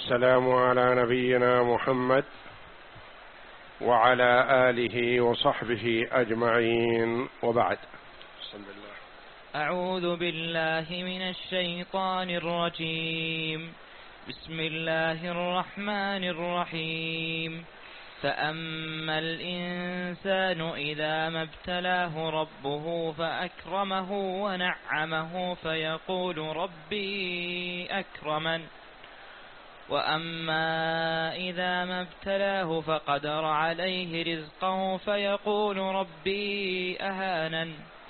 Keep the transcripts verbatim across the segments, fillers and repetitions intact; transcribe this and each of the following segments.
والسلام على نبينا محمد وعلى آله وصحبه أجمعين، وبعد. بسم الله. أعوذ بالله من الشيطان الرجيم. بسم الله الرحمن الرحيم. فأما الإنسان إذا ما ابتلاه ربه فأكرمه ونعمه فيقول ربي أكرمن، وأما إذا ما ابتلاه فقدر عليه رزقه فيقول ربي أهانن.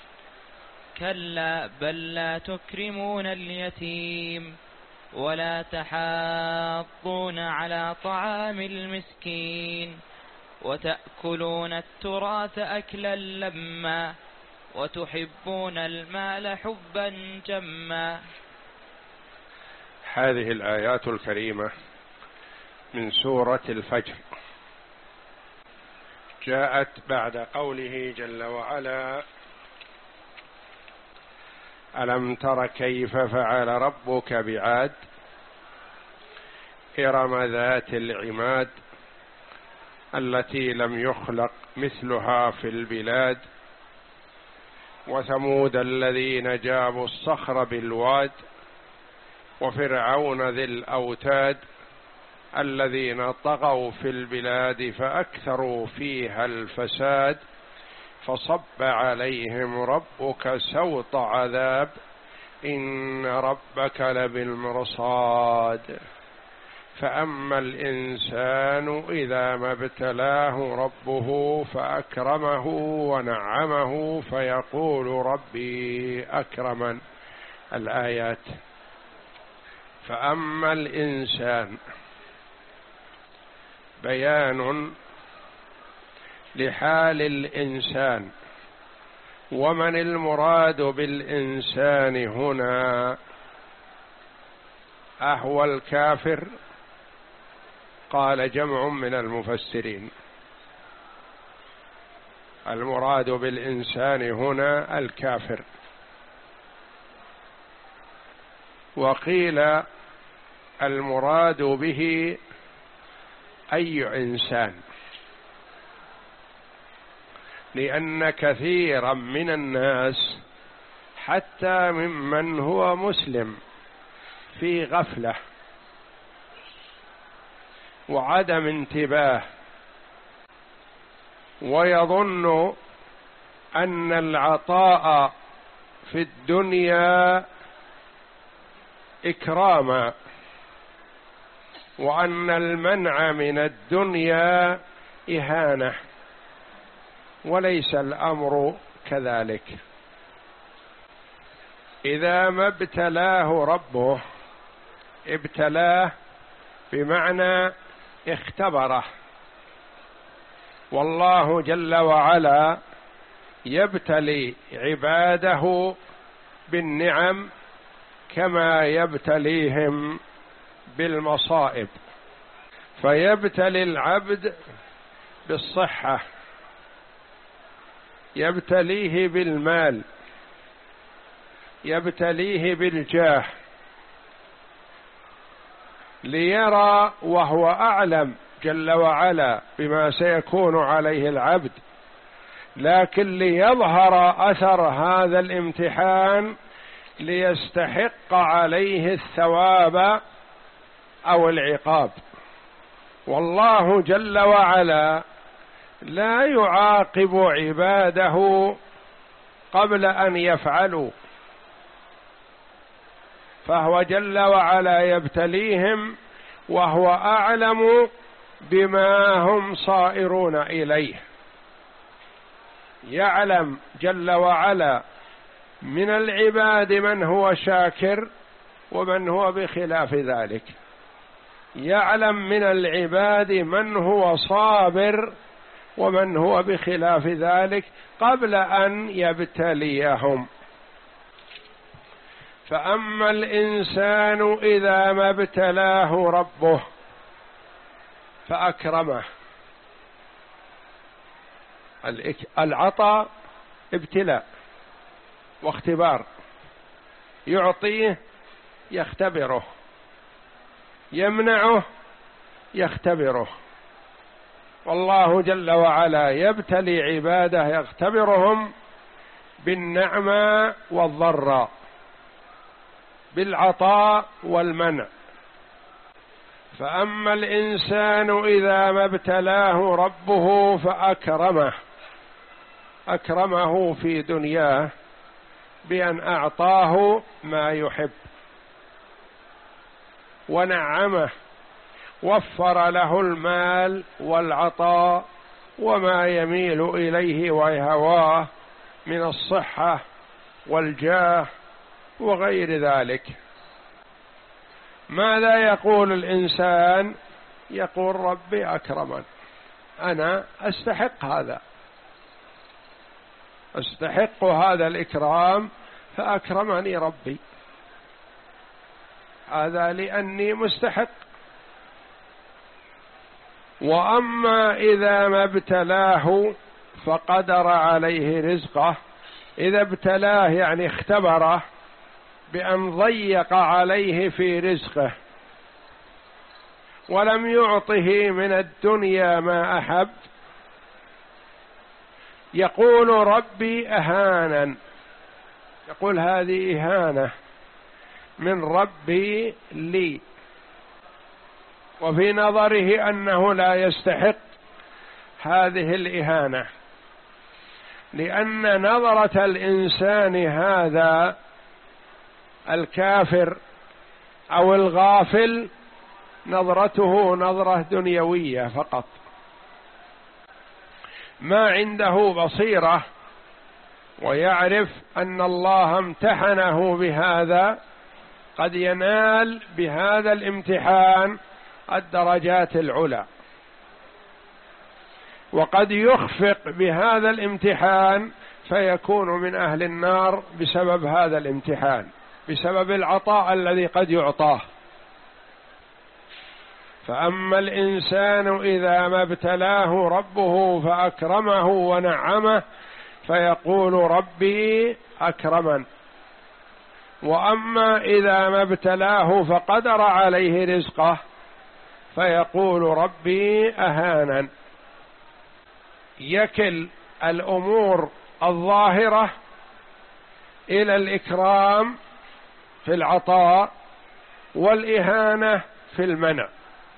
كلا بل لا تكرمون اليتيم ولا تحاضون على طعام المسكين وتأكلون التراث أكلا لما وتحبون المال حبا جما. هذه الآيات الكريمة من سورة الفجر جاءت بعد قوله جل وعلا: ألم تر كيف فعل ربك بعاد إرم ذات العماد التي لم يخلق مثلها في البلاد وثمود الذين جابوا الصخر بالواد وفرعون ذي الأوتاد الذين طغوا في البلاد فأكثروا فيها الفساد فصب عليهم ربك سوط عذاب إن ربك لبالمرصاد. فأما الإنسان إذا ما ابتلاه ربه فأكرمه ونعمه فيقول ربي أكرمن. الآيات. فأما الإنسان بيان لحال الإنسان، ومن المراد بالإنسان هنا؟ أهو الكافر؟ قال جمع من المفسرين المراد بالإنسان هنا الكافر، وقيل المراد به أي إنسان، لأن كثيرا من الناس حتى ممن هو مسلم في غفلة وعدم انتباه، ويظن أن العطاء في الدنيا إكراما وأن المنع من الدنيا إهانة، وليس الأمر كذلك. إذا ما ابتلاه ربه، ابتلاه بمعنى اختبره، والله جل وعلا يبتلي عباده بالنعم كما يبتليهم بالمصائب. فيبتلي العبد بالصحة، يبتليه بالمال، يبتليه بالجاه، ليرى وهو أعلم جل وعلا بما سيكون عليه العبد، لكن ليظهر أثر هذا الامتحان ليستحق عليه الثواب أو العقاب. والله جل وعلا لا يعاقب عباده قبل أن يفعلوا، فهو جل وعلا يبتليهم وهو أعلم بما هم صائرون إليه. يعلم جل وعلا من العباد من هو شاكر ومن هو بخلاف ذلك، يعلم من العباد من هو صابر ومن هو بخلاف ذلك قبل أن يبتليهم. فأما الإنسان إذا ما ابتلاه ربه فأكرمه. العطاء ابتلاء واختبار، يعطيه يختبره، يمنعه يختبره. والله جل وعلا يبتلي عباده يختبرهم بالنعماء والضراء، بالعطاء والمنع. فأما الإنسان إذا ما ابتلاه ربه فأكرمه، أكرمه في دنياه بأن أعطاه ما يحب، ونعمه، وفر له المال والعطاء وما يميل إليه ويهواه من الصحة والجاه وغير ذلك. ماذا يقول الإنسان؟ يقول ربي أكرمن، أنا أستحق هذا، أستحق هذا الإكرام فأكرمني ربي، هذا لأني مستحق. وأما إذا ما ابتلاه فقدر عليه رزقه، إذا ابتلاه يعني اختبره بأن ضيق عليه في رزقه ولم يعطه من الدنيا ما أحب، يقول ربي أهانا، يقول هذه إهانة من ربي لي، وفي نظره أنه لا يستحق هذه الإهانة، لأن نظرة الإنسان هذا الكافر أو الغافل نظرته نظرة دنيوية فقط، ما عنده بصيرة ويعرف أن الله امتحنه بهذا، قد ينال بهذا الامتحان الدرجات العلى، وقد يخفق بهذا الامتحان فيكون من أهل النار بسبب هذا الامتحان، بسبب العطاء الذي قد يعطاه. فأما الإنسان إذا ما ابتلاه ربه فأكرمه ونعمه فيقول ربي أكرمن. وأما إذا ما ابتلاه فقدر عليه رزقه فيقول ربي أهانن. يكل الأمور الظاهرة إلى الإكرام في العطاء والإهانة في المنع،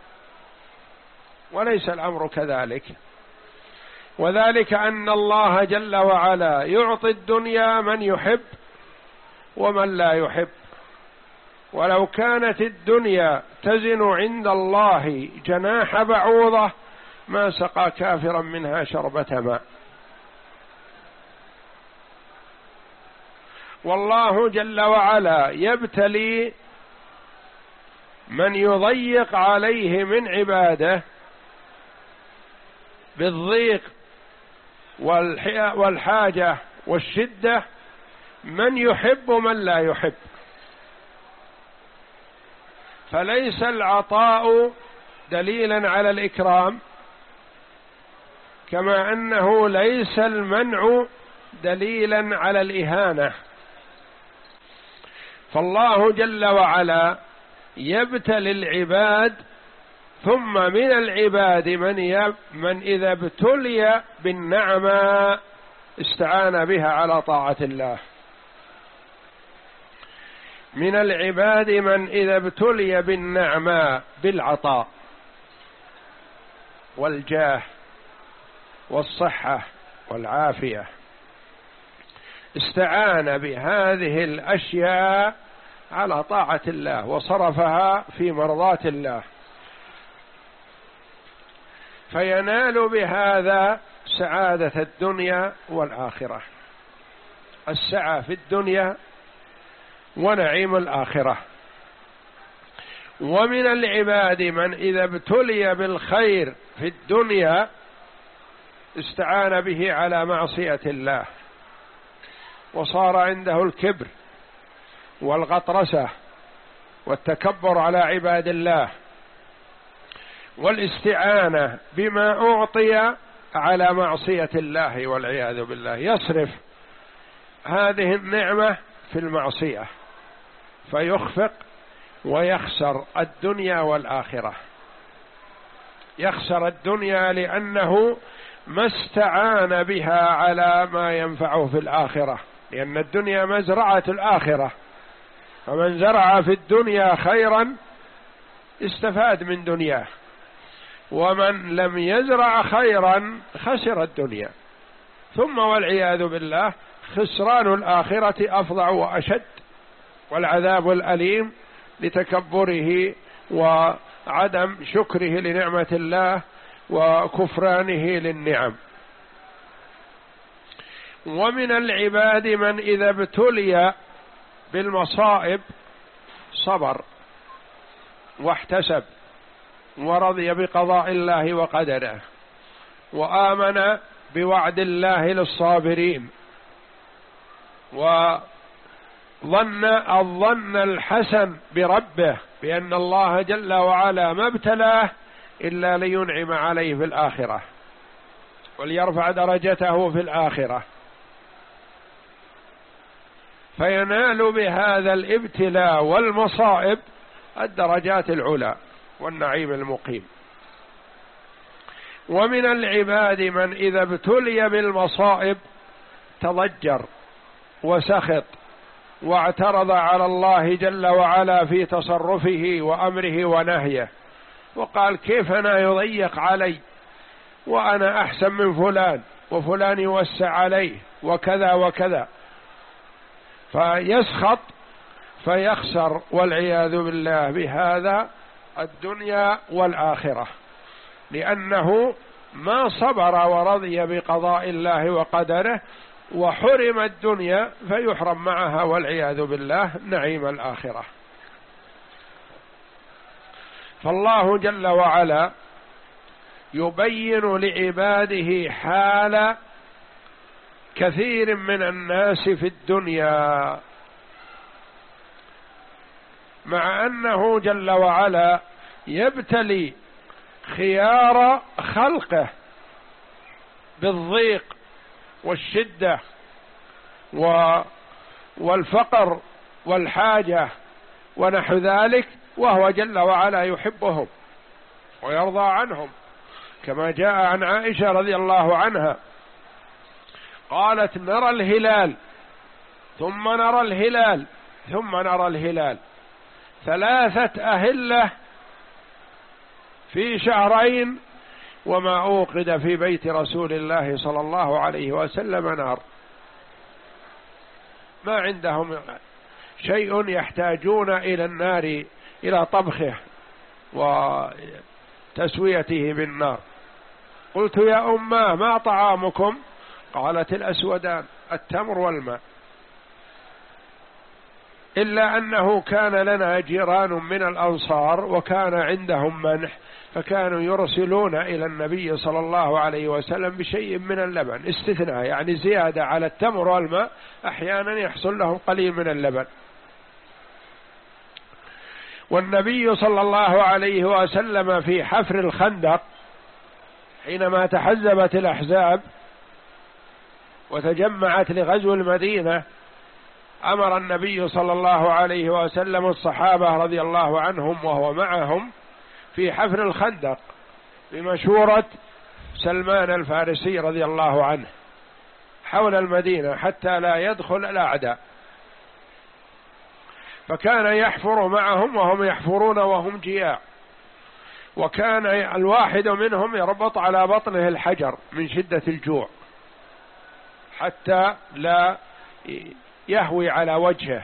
وليس الأمر كذلك. وذلك أن الله جل وعلا يعطي الدنيا من يحب ومن لا يحب، ولو كانت الدنيا تزن عند الله جناح بعوضة ما سقى كافرا منها شربة ماء. والله جل وعلا يبتلي من يضيق عليه من عباده بالضيق والحاجة والشدة، من يحب ومن لا يحب. فليس العطاء دليلا على الإكرام، كما أنه ليس المنع دليلا على الإهانة. فالله جل وعلا يبتلي العباد، ثم من العباد من, يب من إذا ابتلي بالنعمة استعان بها على طاعة الله. من العباد من إذا ابتلي بالنعمة بالعطاء والجاه والصحة والعافية استعان بهذه الأشياء على طاعة الله وصرفها في مرضاة الله، فينال بهذا سعادة الدنيا والآخرة، السعة في الدنيا ونعيم الآخرة. ومن العباد من إذا ابتلي بالخير في الدنيا استعان به على معصية الله، وصار عنده الكبر والغطرسة والتكبر على عباد الله، والاستعانة بما أعطي على معصية الله والعياذ بالله، يصرف هذه النعمة في المعصية فيخفق ويخسر الدنيا والآخرة. يخسر الدنيا لأنه ما استعان بها على ما ينفعه في الآخرة، لأن الدنيا مزرعة الآخرة، فمن زرع في الدنيا خيرا استفاد من دنياه، ومن لم يزرع خيرا خسر الدنيا. ثم والعياذ بالله خسران الآخرة أفظع وأشد، والعذاب الأليم لتكبره وعدم شكره لنعمة الله وكفرانه للنعم. ومن العباد من إذا ابتلي بالمصائب صبر واحتسب ورضي بقضاء الله وقدره، وآمن بوعد الله للصابرين، وظن الظن الحسن بربه بأن الله جل وعلا ما ابتلاه إلا لينعم عليه في الآخرة وليرفع درجته في الآخرة، فينال بهذا الابتلاء والمصائب الدرجات العلى والنعيم المقيم. ومن العباد من إذا ابتلي بالمصائب تضجر وسخط واعترض على الله جل وعلا في تصرفه وأمره ونهيه، وقال كيف أنا يضيق علي وأنا أحسن من فلان وفلان يوسع عليه وكذا وكذا، فيسخط فيخسر والعياذ بالله بهذا الدنيا والآخرة، لأنه ما صبر ورضي بقضاء الله وقدره وحرم الدنيا فيحرم معها والعياذ بالله نعيم الآخرة. فالله جل وعلا يبين لعباده حال كثير من الناس في الدنيا، مع أنه جل وعلا يبتلي خيار خلقه بالضيق والشدة والفقر والحاجة ونحو ذلك، وهو جل وعلا يحبهم ويرضى عنهم، كما جاء عن عائشة رضي الله عنها قالت نرى الهلال ثم نرى الهلال ثم نرى الهلال ثلاثة أهلة في شهرين وما أوقد في بيت رسول الله صلى الله عليه وسلم نار. ما عندهم شيء يحتاجون إلى النار، إلى طبخه وتسويته بالنار. قلت يا أماه ما طعامكم؟ قالت الأسودان التمر والماء، إلا أنه كان لنا جيران من الأنصار وكان عندهم منح، فكانوا يرسلون إلى النبي صلى الله عليه وسلم بشيء من اللبن، استثناء يعني زيادة على التمر والماء، أحيانا يحصل لهم قليل من اللبن. والنبي صلى الله عليه وسلم في حفر الخندق حينما تحزبت الأحزاب وتجمعت لغزو المدينة، أمر النبي صلى الله عليه وسلم الصحابة رضي الله عنهم وهو معهم في حفر الخندق بمشورة سلمان الفارسي رضي الله عنه حول المدينة حتى لا يدخل الأعداء، فكان يحفر معهم وهم يحفرون وهم جياع، وكان الواحد منهم يربط على بطنه الحجر من شدة الجوع حتى لا يهوي على وجهه.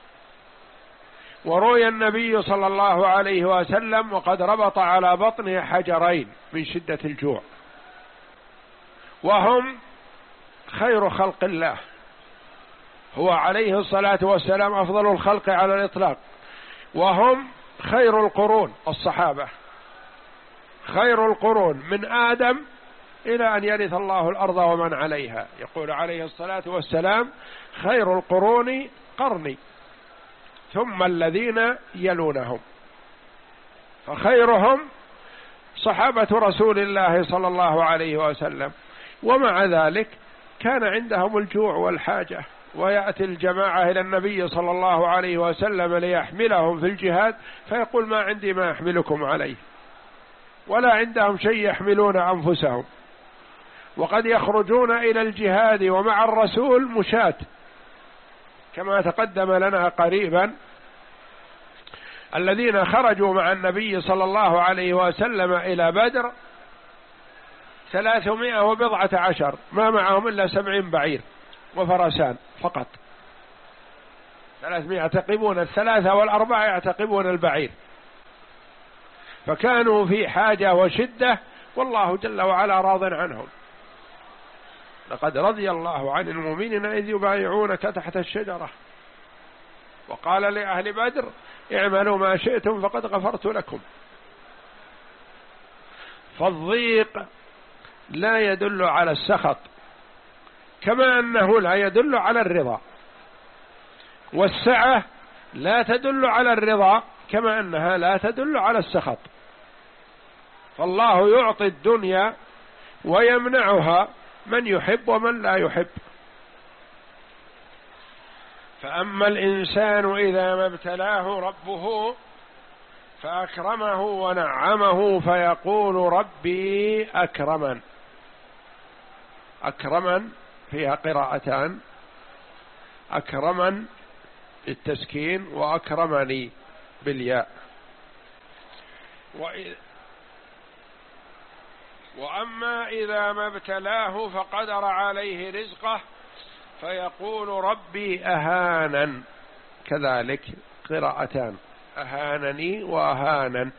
وروي النبي صلى الله عليه وسلم وقد ربط على بطنه حجرين من شدة الجوع، وهم خير خلق الله، هو عليه الصلاة والسلام أفضل الخلق على الإطلاق، وهم خير القرون، الصحابة خير القرون من آدم إلى أن يرث الله الأرض ومن عليها. يقول عليه الصلاة والسلام خير القرون قرني ثم الذين يلونهم، فخيرهم صحابة رسول الله صلى الله عليه وسلم، ومع ذلك كان عندهم الجوع والحاجة ويأتي الجماعة إلى النبي صلى الله عليه وسلم ليحملهم في الجهاد فيقول ما عندي ما أحملكم عليه، ولا عندهم شيء يحملون أنفسهم، وقد يخرجون إلى الجهاد ومع الرسول مشاة، كما تقدم لنا قريبا الذين خرجوا مع النبي صلى الله عليه وسلم إلى بدر ثلاثمائة وبضعة عشر، ما معهم إلا سبعين بعير وفرسان فقط، ثلاثمائة يعتقبون الثلاثة والأربعة يعتقبون البعير، فكانوا في حاجة وشدة، والله جل وعلا راض عنهم. لقد رضي الله عن المؤمنين إذ يبايعونك تحت الشجرة وقال لأهل بدر اعملوا ما شئتم فقد غفرت لكم. فالضيق لا يدل على السخط، كما أنه لا يدل على الرضا، والسعة لا تدل على الرضا كما أنها لا تدل على السخط. فالله يعطي الدنيا ويمنعها من يحب ومن لا يحب. فأما الإنسان إذا ما ابتلاه ربه فأكرمه ونعمه فيقول ربي أكرمن. أكرمن فيها قراءتان، أكرمن بالتسكين وأكرمني بالياء. وأما إذا ما ابتلاه فقدر عليه رزقه فيقول ربي أهانن، كذلك قراءتان أهانني وأهانن.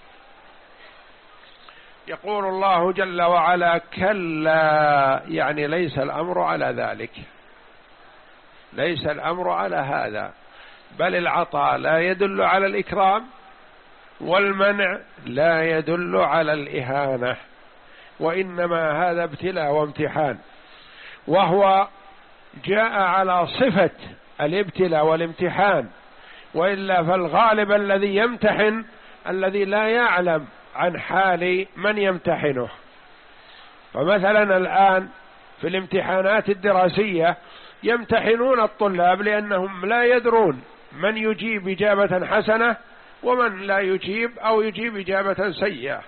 يقول الله جل وعلا كلا، يعني ليس الأمر على ذلك، ليس الأمر على هذا، بل العطاء لا يدل على الإكرام والمنع لا يدل على الإهانة، وإنما هذا ابتلاء وامتحان، وهو جاء على صفة الابتلاء والامتحان، وإلا فالغالب الذي يمتحن الذي لا يعلم عن حال من يمتحنه. فمثلا الآن في الامتحانات الدراسية يمتحنون الطلاب لأنهم لا يدرون من يجيب إجابة حسنة ومن لا يجيب أو يجيب إجابة سيئة،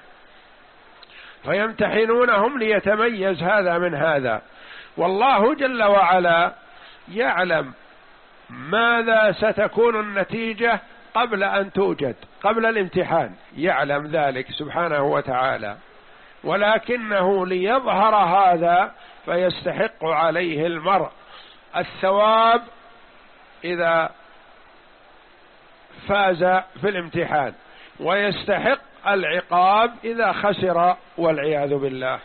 فيمتحنونهم ليتميز هذا من هذا. والله جل وعلا يعلم ماذا ستكون النتيجة قبل أن توجد، قبل الامتحان يعلم ذلك سبحانه وتعالى، ولكنه ليظهر هذا فيستحق عليه المرء الثواب إذا فاز في الامتحان، ويستحق العقاب إذا خسر والعياذ بالله.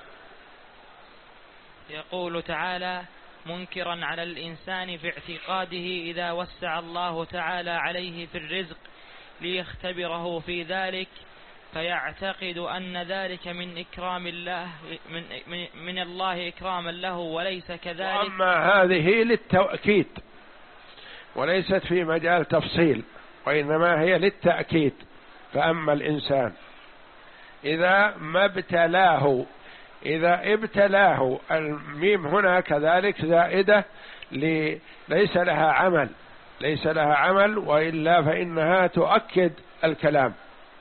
يقول تعالى منكرا على الإنسان في اعتقاده إذا وسع الله تعالى عليه في الرزق ليختبره في ذلك، فيعتقد أن ذلك من إكرام الله من, من, من الله إكراما له وليس كذلك. وأما هذه للتأكيد وليست في مجال تفصيل، وإنما هي للتأكيد. فأما الإنسان إذا ما ابتلاه، إذا ابتلاه، الميم هنا كذلك زائدة ليس لها عمل، ليس لها عمل، وإلا فإنها تؤكد الكلام.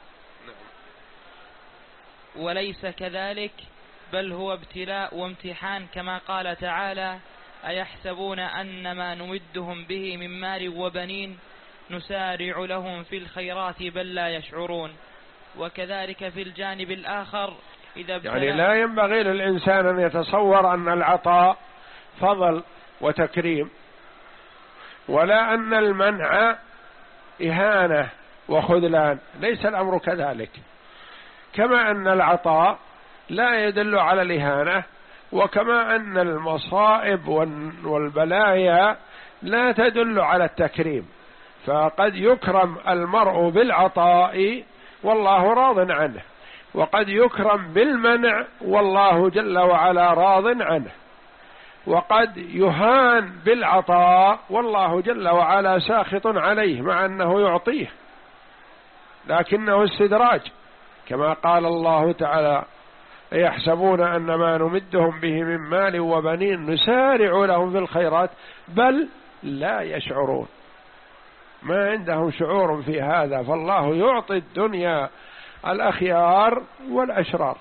وليس كذلك بل هو ابتلاء وامتحان، كما قال تعالى أيحسبون أن ما نمدهم به من مال وبنين نسارع لهم في الخيرات بل لا يشعرون. وكذلك في الجانب الآخر إذا يعني لا ينبغي للإنسان أن يتصور أن العطاء فضل وتكريم، ولا أن المنع إهانة وخذلان، ليس الأمر كذلك. كما أن العطاء لا يدل على الإهانة، وكما أن المصائب والبلايا لا تدل على التكريم، فقد يكرم المرء بالعطاء والله راض عنه، وقد يكرم بالمنع والله جل وعلا راض عنه، وقد يهان بالعطاء والله جل وعلا ساخط عليه مع أنه يعطيه، لكنه استدراج، كما قال الله تعالى يحسبون أن ما نمدهم به من مال وبنين نسارع لهم في الخيرات بل لا يشعرون، ما عندهم شعور في هذا، فالله يعطي الدنيا الأخيار والأشرار.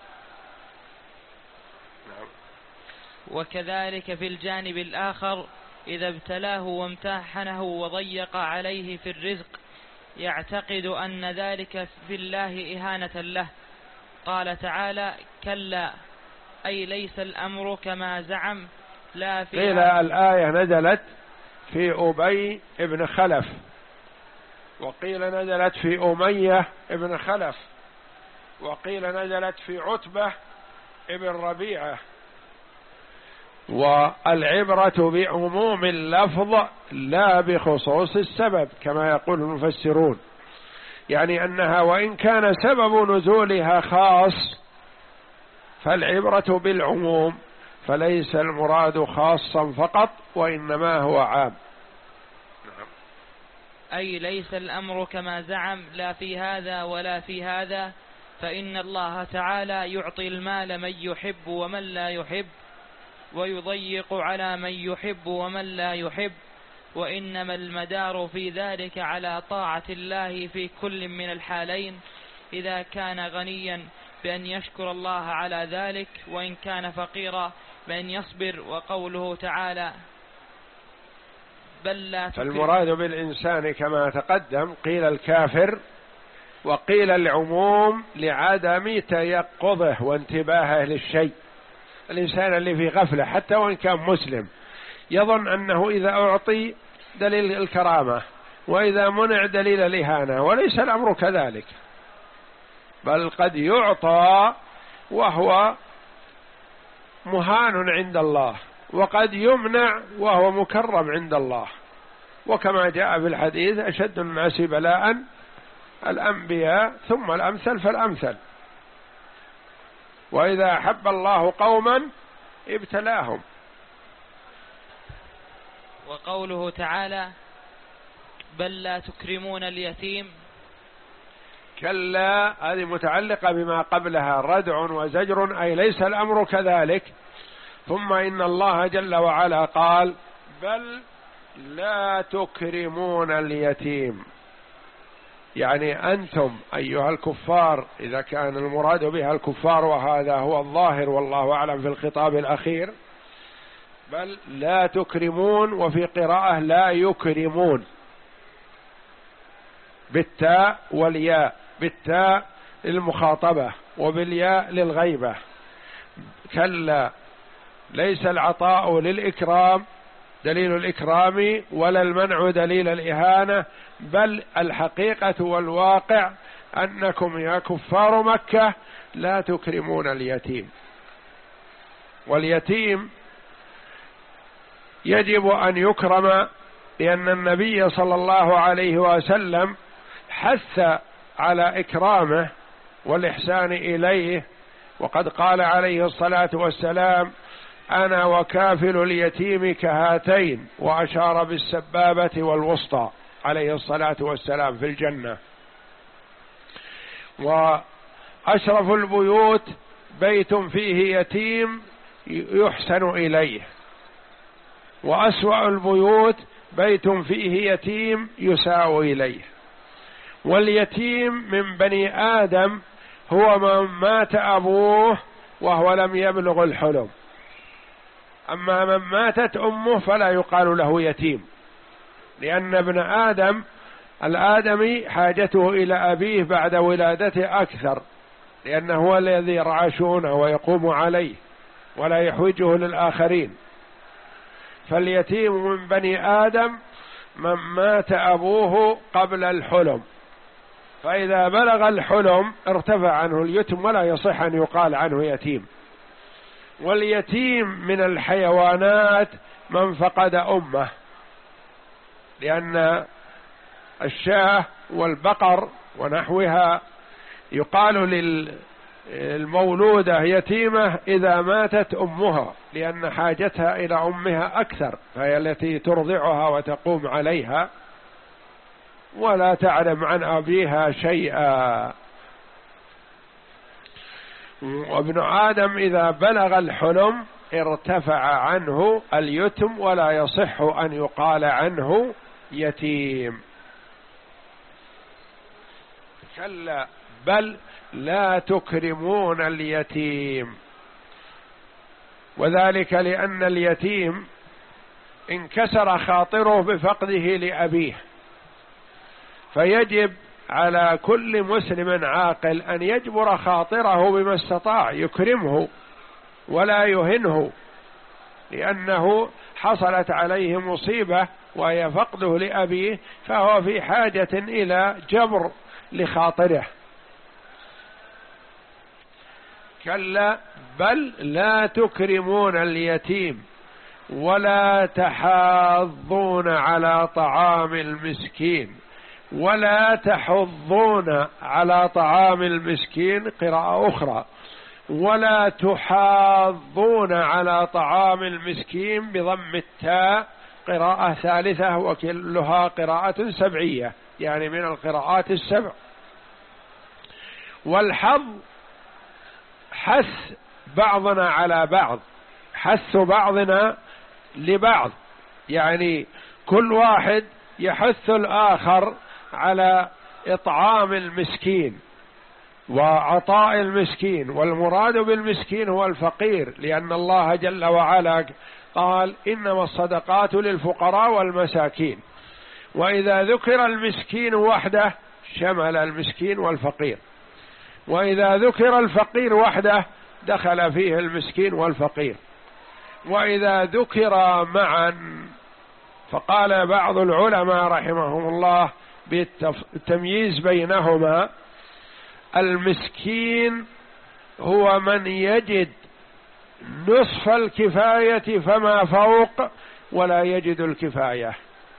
وكذلك في الجانب الآخر إذا ابتلاه وامتحنه وضيق عليه في الرزق يعتقد أن ذلك في الله إهانة له. قال تعالى: كلا أي ليس الأمر كما زعم لا في قيل الآية نزلت في أبي ابن خلف، وقيل نزلت في أمية ابن خلف، وقيل نزلت في عتبة ابن ربيعة. والعبرة بعموم اللفظ لا بخصوص السبب كما يقول المفسرون، يعني أنها وإن كان سبب نزولها خاص فالعبرة بالعموم، فليس المراد خاصا فقط وإنما هو عام. أي ليس الأمر كما زعم لا في هذا ولا في هذا، فإن الله تعالى يعطي المال من يحب ومن لا يحب، ويضيق على من يحب ومن لا يحب، وإنما المدار في ذلك على طاعة الله في كل من الحالين، إذا كان غنيا بأن يشكر الله على ذلك، وإن كان فقيرا بأن يصبر. وقوله تعالى: بل لا تكرم. فالمراد بالإنسان كما تقدم قيل الكافر، وقيل العموم لعدم تيقظه وانتباهه للشيء. الإنسان اللي في غفلة حتى وإن كان مسلم يظن أنه إذا أعطي دليل الكرامة وإذا منع دليل الإهانة، وليس الأمر كذلك، بل قد يعطى وهو مهان عند الله، وقد يمنع وهو مكرم عند الله. وكما جاء في الحديث: أشد الناس بلاء الأنبياء ثم الأمثل فالأمثل، وإذا أحب الله قوما ابتلاهم. وقوله تعالى: بل لا تكرمون اليتيم. كلا هذه متعلقة بما قبلها، ردع وزجر، أي ليس الأمر كذلك. ثم إن الله جل وعلا قال: بل لا تكرمون اليتيم، يعني أنتم أيها الكفار، إذا كان المراد بها الكفار وهذا هو الظاهر والله أعلم في الخطاب الأخير، بل لا تكرمون، وفي قراءة لا يكرمون بالتاء والياء، بالتاء للمخاطبة وبالياء للغيبة. كلا ليس العطاء للإكرام دليل الإكرام ولا المنع دليل الإهانة، بل الحقيقة والواقع أنكم يا كفار مكة لا تكرمون اليتيم. واليتيم يجب أن يكرم، لأن النبي صلى الله عليه وسلم حث على إكرامه والإحسان إليه، وقد قال عليه الصلاة والسلام: أنا وكافل اليتيم كهاتين، وأشار بالسبابة والوسطى عليه الصلاة والسلام في الجنة. وأشرف البيوت بيت فيه يتيم يحسن إليه، وأسوأ البيوت بيت فيه يتيم يساء إليه. واليتيم من بني آدم هو من مات أبوه وهو لم يبلغ الحلم، أما من ماتت أمه فلا يقال له يتيم، لأن ابن آدم الآدمي حاجته إلى أبيه بعد ولادته أكثر، لأنه هو الذي يرعى شؤونه ويقوم عليه ولا يحوجه للآخرين. فاليتيم من بني آدم من مات أبوه قبل الحلم، فإذا بلغ الحلم ارتفع عنه اليتم ولا يصح أن يقال عنه يتيم. واليتيم من الحيوانات من فقد أمه، لأن الشاة والبقر ونحوها يقال للمولودة يتيمة إذا ماتت أمها، لأن حاجتها إلى أمها أكثر، فهي التي ترضعها وتقوم عليها ولا تعلم عن أبيها شيئا. وابن آدم إذا بلغ الحلم ارتفع عنه اليتم ولا يصح أن يقال عنه يتيم. كلا بل لا تكرمون اليتيم، وذلك لأن اليتيم انكسر خاطره بفقده لأبيه، فيجب على كل مسلم عاقل أن يجبر خاطره بما استطاع، يكرمه ولا يهنه، لأنه حصلت عليه مصيبة وهي فقده لأبيه، فهو في حاجة إلى جبر لخاطره. كلا بل لا تكرمون اليتيم ولا تحاضون على طعام المسكين ولا تحضون على طعام المسكين، قراءة أخرى ولا تحاضون على طعام المسكين بضم التاء، قراءة ثالثة، وكلها قراءة سبعية يعني من القراءات السبع. والحظ حث بعضنا على بعض، حث بعضنا لبعض، يعني كل واحد يحث الآخر على إطعام المسكين وعطاء المسكين، والمراد بالمسكين هو الفقير، لأن الله جل وعلا قال إنما الصدقات للفقراء والمساكين، وإذا ذكر المسكين وحده شمل المسكين والفقير، وإذا ذكر الفقير وحده دخل فيه المسكين والفقير، وإذا ذكر معا فقال بعض العلماء رحمهم الله بالتمييز بينهما: المسكين هو من يجد نصف الكفاية فما فوق ولا يجد الكفاية،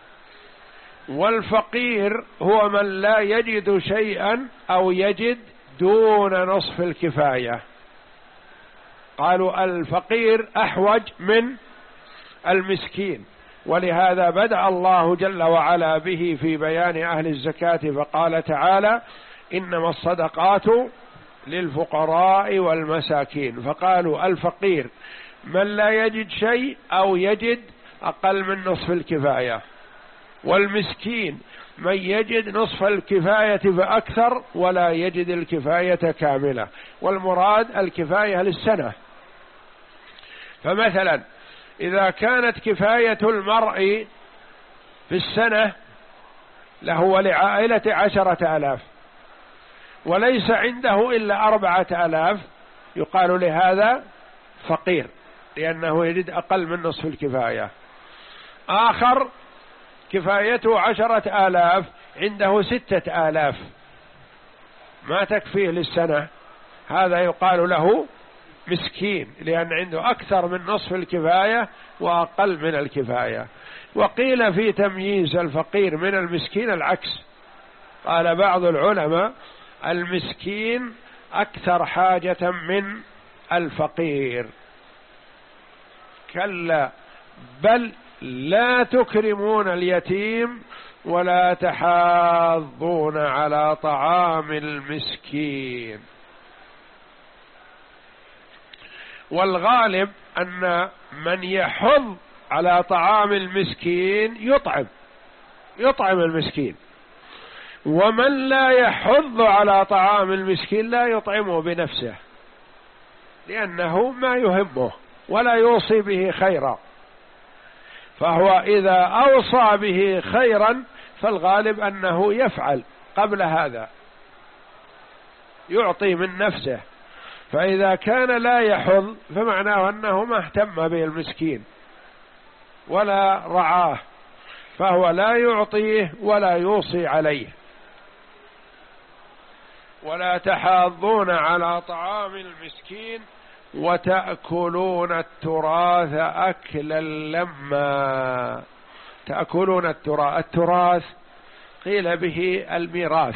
والفقير هو من لا يجد شيئا أو يجد دون نصف الكفاية. قالوا الفقير أحوج من المسكين، ولهذا بدأ الله جل وعلا به في بيان أهل الزكاة، فقال تعالى: إنما الصدقات للفقراء والمساكين، فقالوا الفقير من لا يجد شيء أو يجد أقل من نصف الكفاية، والمسكين من يجد نصف الكفاية فأكثر ولا يجد الكفاية كاملة، والمراد الكفاية للسنة. فمثلا إذا كانت كفاية المرء في السنة له ولعائلة عشرة آلاف وليس عنده إلا أربعة آلاف، يقال لهذا فقير لأنه يجد أقل من نصف الكفاية. آخر كفايته عشرة آلاف عنده ستة آلاف ما تكفيه للسنة، هذا يقال له مسكين لأن عنده أكثر من نصف الكفاية وأقل من الكفاية. وقيل في تمييز الفقير من المسكين العكس، قال بعض العلماء: المسكين أكثر حاجة من الفقير. كلا بل لا تكرمون اليتيم ولا تحاضون على طعام المسكين. والغالب أن من يحض على طعام المسكين يطعم يطعم المسكين، ومن لا يحض على طعام المسكين لا يطعمه بنفسه، لأنه ما يهمه ولا يوصي به خيرا، فهو إذا أوصى به خيرا فالغالب أنه يفعل قبل هذا، يعطي من نفسه. فإذا كان لا يحض فمعناه أنه ما اهتم به المسكين ولا رعاه، فهو لا يعطيه ولا يوصي عليه. ولا تحاضون على طعام المسكين وتأكلون التراث أكلا لما. تأكلون التراث، التراث قيل به الميراث،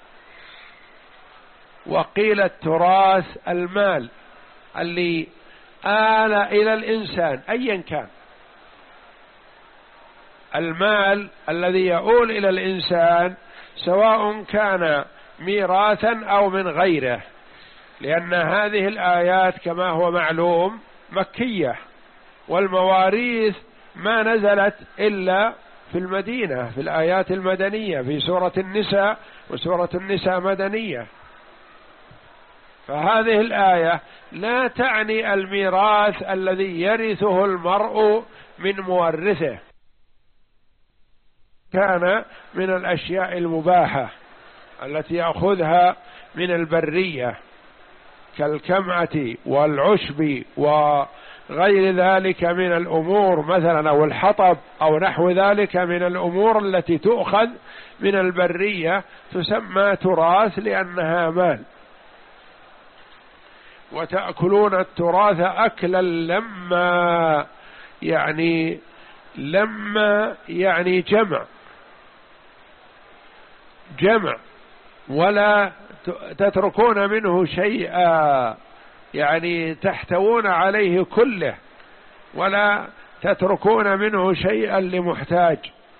وقيل التراث المال اللي آل إلى الإنسان أيا كان، المال الذي يؤول إلى الإنسان سواء كان ميراثا أو من غيره، لأن هذه الآيات كما هو معلوم مكية، والمواريث ما نزلت إلا في المدينة في الآيات المدنية في سورة النساء، وسورة النساء مدنية، فهذه الآية لا تعني الميراث الذي يرثه المرء من مورثه، كان من الأشياء المباحة التي يأخذها من البرية كالكمعة والعشب وغير ذلك من الأمور مثلا، أو الحطب أو نحو ذلك من الأمور التي تؤخذ من البرية تسمى تراث لأنها مال. وتأكلون التراث أكلا لما، يعني لما يعني جمع جمع ولا تتركون منه شيئا، يعني تحتوون عليه كله ولا تتركون منه شيئا لمحتاج.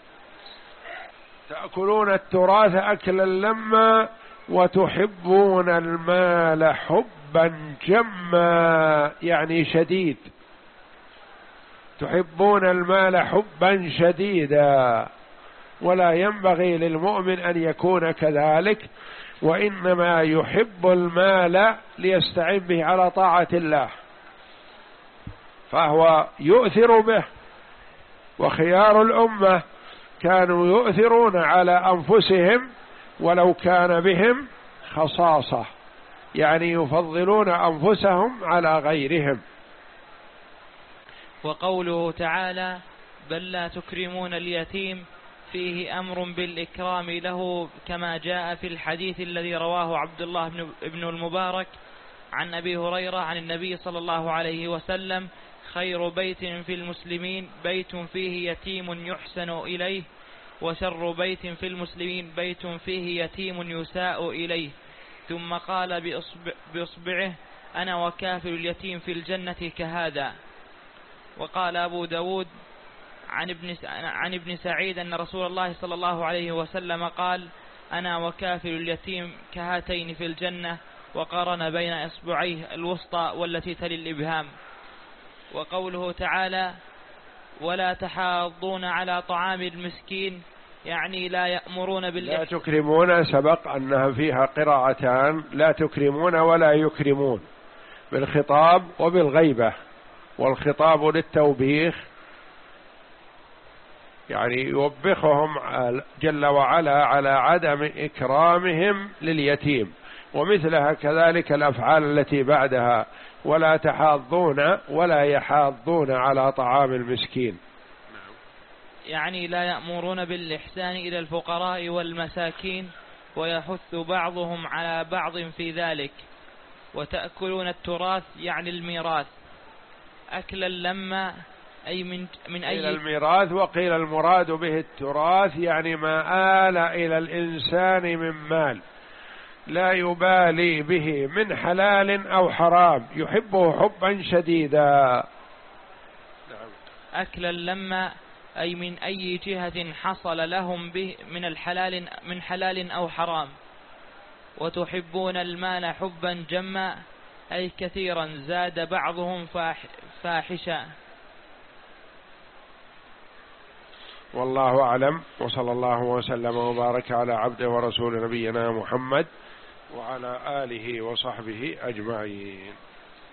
تأكلون التراث أكلا لما وتحبون المال حبا جما، يعني شديد، تحبون المال حبا شديدا، ولا ينبغي للمؤمن أن يكون كذلك، وإنما يحب المال ليستعين به على طاعة الله، فهو يؤثر به. وخيار الأمة كانوا يؤثرون على أنفسهم ولو كان بهم خصاصة، يعني يفضلون أنفسهم على غيرهم. وقوله تعالى بل لا تكرمون اليتيم فيه أمر بالإكرام له، كما جاء في الحديث الذي رواه عبد الله بن المبارك عن أبي هريرة عن النبي صلى الله عليه وسلم: خير بيت في المسلمين بيت فيه يتيم يحسن إليه، وشر بيت في المسلمين بيت فيه يتيم يساء إليه. ثم قال بإصبع بإصبعه: أنا وكافل اليتيم في الجنة كهذا. وقال أبو داود عن ابن عن ابن سعيد أن رسول الله صلى الله عليه وسلم قال: أنا وكافل اليتيم كهاتين في الجنة، وقارن بين إصبعيه الوسطى والتي تلي الإبهام. وقوله تعالى ولا تحاضون على طعام المسكين، يعني لا يأمرون بالإحسان. لا تكرمون سبق أنها فيها قراءتان، لا تكرمون ولا يكرمون، بالخطاب وبالغيبة، والخطاب للتوبيخ، يعني يوبخهم جل وعلا على عدم إكرامهم لليتيم، ومثلها كذلك الأفعال التي بعدها: ولا تحاضون ولا يحاضون على طعام المسكين، يعني لا يأمرون بالإحسان إلى الفقراء والمساكين، ويحث بعضهم على بعض في ذلك. وتأكلون التراث يعني الميراث أكلا لما، أي من, من أي إلى الميراث. وقيل المراد به التراث يعني ما آل إلى الإنسان من مال لا يبالي به من حلال أو حرام، يحبه حبا شديدا. أكلا لما أي من أي جهة حصل لهم به من الحلال من حلال أو حرام. وتحبون المال حبا جما أي كثيرا زاد بعضهم فاحشا. والله أعلم، وصلى الله وسلم وبارك على عبده ورسول نبينا محمد وعلى آله وصحبه أجمعين.